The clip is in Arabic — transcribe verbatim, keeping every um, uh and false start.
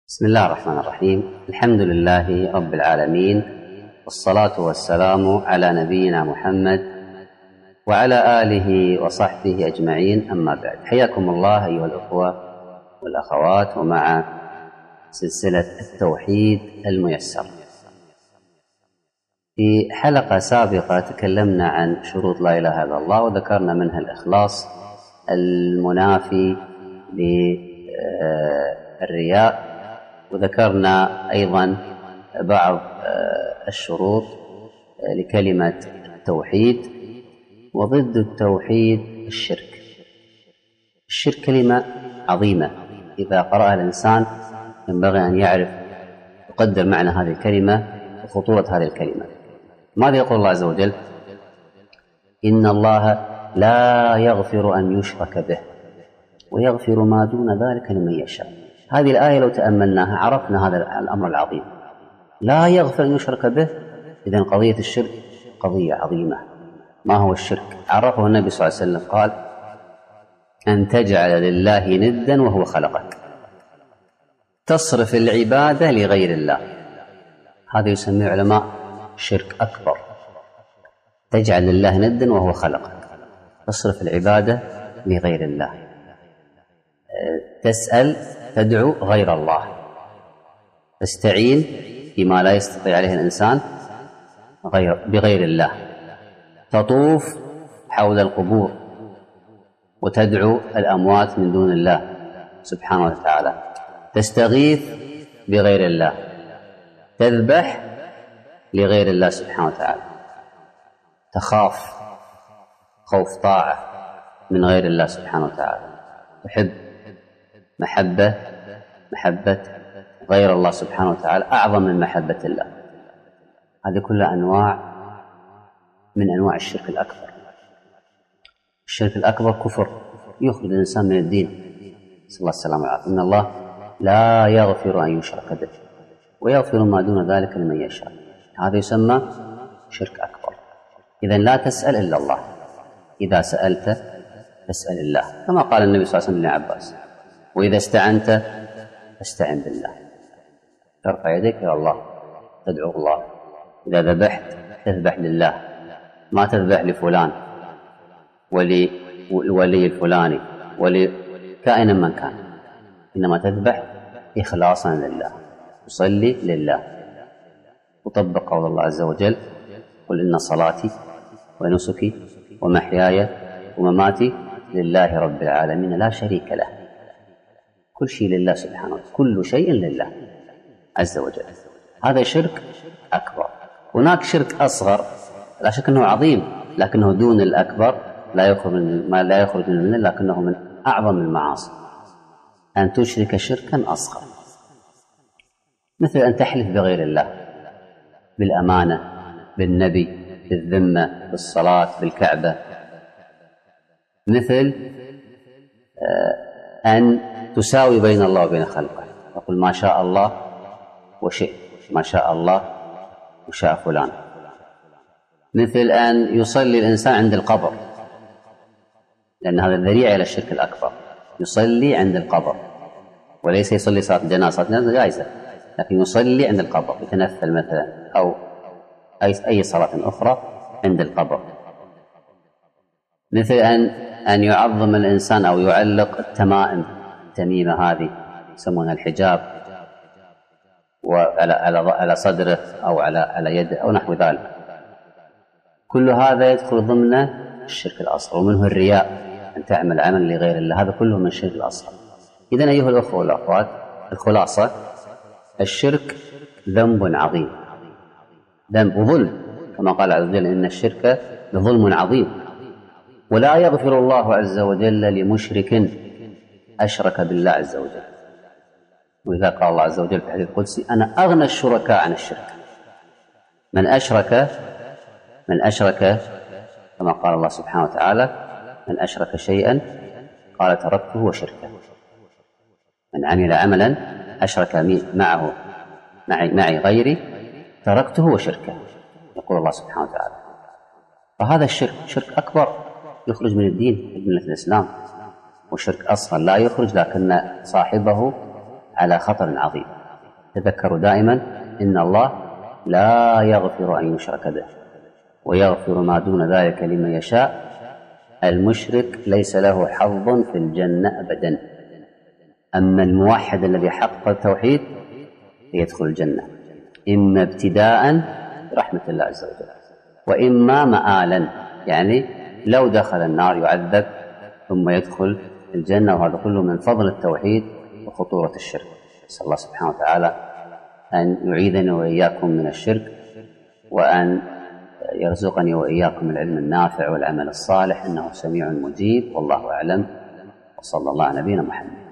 بسم الله الرحمن الرحيم. الحمد لله رب العالمين، والصلاة والسلام على نبينا محمد وعلى آله وصحبه أجمعين، أما بعد. حياكم الله أيها الأخوة والأخوات، ومع سلسلة التوحيد الميسر. في حلقة سابقة تكلمنا عن شروط لا إله إلا الله، وذكرنا منها الإخلاص المنافي للرياء، وذكرنا أيضا بعض الشروط لكلمة التوحيد. وضد التوحيد الشرك. الشرك كلمة عظيمة، إذا قرأها الإنسان ينبغي أن يعرف يقدر معنى هذه الكلمة وخطورة هذه الكلمة. ماذا يقول الله عز وجل؟ إن الله لا يغفر أن يشرك به ويغفر ما دون ذلك لمن يشاء. هذه الآية لو تأملناها عرفنا هذا الأمر العظيم. لا يغفر أن يشرك به، إذن قضية الشرك قضية عظيمة. ما هو الشرك؟ عرفه النبي صلى الله عليه وسلم، قال: أن تجعل لله ندا وهو خلقك، تصرف العبادة لغير الله. هذا يسميه العلماء شرك أكبر. تجعل لله ندا وهو خلقك، تصرف العبادة لغير الله، تسأل تدعو غير الله، تستعين بما لا يستطيع عليه الإنسان غير بغير الله، تطوف حول القبور وتدعو الأموات من دون الله سبحانه وتعالى، تستغيث بغير الله، تذبح لغير الله سبحانه وتعالى، تخاف خوف طاعة من غير الله سبحانه وتعالى، تحب محبة محبة غير الله سبحانه وتعالى أعظم من محبة الله. هذه كلها أنواع من أنواع الشرك الأكبر. الشرك الأكبر كفر يخرج الإنسان من الدين، صلى الله السلامة والعافية. إن الله لا يغفر أن يشرك به ويغفر ما دون ذلك لمن يشاء. هذا يسمى شرك أكبر. إذن لا تسأل إلا الله، إذا سألت فاسأل الله، كما قال النبي صلى الله عليه وسلم لابن عباس: وإذا استعنت فاستعن بالله. ترفع يديك إلى الله، تدعو الله. إذا ذبحت تذبح لله، ما تذبح لفلان وللولي الفلاني ولكائن من كان، إنما تذبح إخلاصا لله، تصلي لله، وطبق قول الله عز وجل: قل إن صلاتي ونسكي ومحياي ومماتي لله رب العالمين لا شريك له. كل شيء لله سبحانه وتعالى، كل شيء لله عز وجل. هذا شرك أكبر. هناك شرك أصغر لا شك أنه عظيم، لكنه دون الأكبر، لا يخرج من ما لا يخرج من الملة، لكنه من أعظم المعاصي. أن تشرك شركا أصغر، مثل أن تحلف بغير الله، بالأمانة، بالنبي، بالذمة، بالصلاة، بالكعبة. مثل أن تساوي بين الله وبين خلقه، تقول ما شاء الله وشئت، ما شاء الله وشاء فلان. مثل أن يصلي الإنسان عند القبر، لأن هذا ذريعة إلى الشرك الأكبر. يصلي عند القبر، وليس يصلي صلاة جنازة، جنازة جائزة، لكن يصلي عند القبر، يتنفل مثلا، أو أي صلاة أخرى عند القبر. مثل أن أن يعظم الإنسان أو يعلق التمائم، التميمة هذه يسمونها الحجاب، وعلى على صدره أو على على يده أو نحو ذلك. كل هذا يدخل ضمن الشرك الأصغر. ومنه الرياء، أن تعمل عمل لغير الله، هذا كله من الشرك الأصغر. إذن أيها الأخوة والأخوات، الخلاصة: الشرك ذنب عظيم، ذنب وظلم، كما قال عز وجل: إن الشرك لظلم عظيم، ولا يغفر الله عز وجل لمشرك أشرك بالله عز وجل. ولذا قال الله عز وجل في الحديث القدسي: أنا أغنى الشركاء عن الشرك. من أشرك من أشرك كما قال الله سبحانه وتعالى: من أشرك شيئا قال تركته وشركه. من عمل عملا أشرك معه معي, معي غيري تركته وشركه، يقول الله سبحانه وتعالى. فهذا الشرك شرك أكبر يخرج من الدين، من ملة الإسلام. وشرك أصغر لا يخرج، لكن صاحبه على خطر عظيم. تذكروا دائما إن الله لا يغفر أن يشرك به ويغفر ما دون ذلك لمن يشاء. المشرك ليس له حظ في الجنة أبدا، أما الموحد الذي حقق التوحيد يدخل الجنة إما ابتداء برحمة الله عز وجل وإما مآلا، يعني لو دخل النار يعذب ثم يدخل الجنة، وهذا كله من فضل التوحيد وخطورة الشرك. نسأل الله سبحانه وتعالى أن يعيذني وإياكم من الشرك، وأن يرزقني وإياكم العلم النافع والعمل الصالح، إنه سميع مجيب، والله أعلم، وصلى الله على نبينا محمد.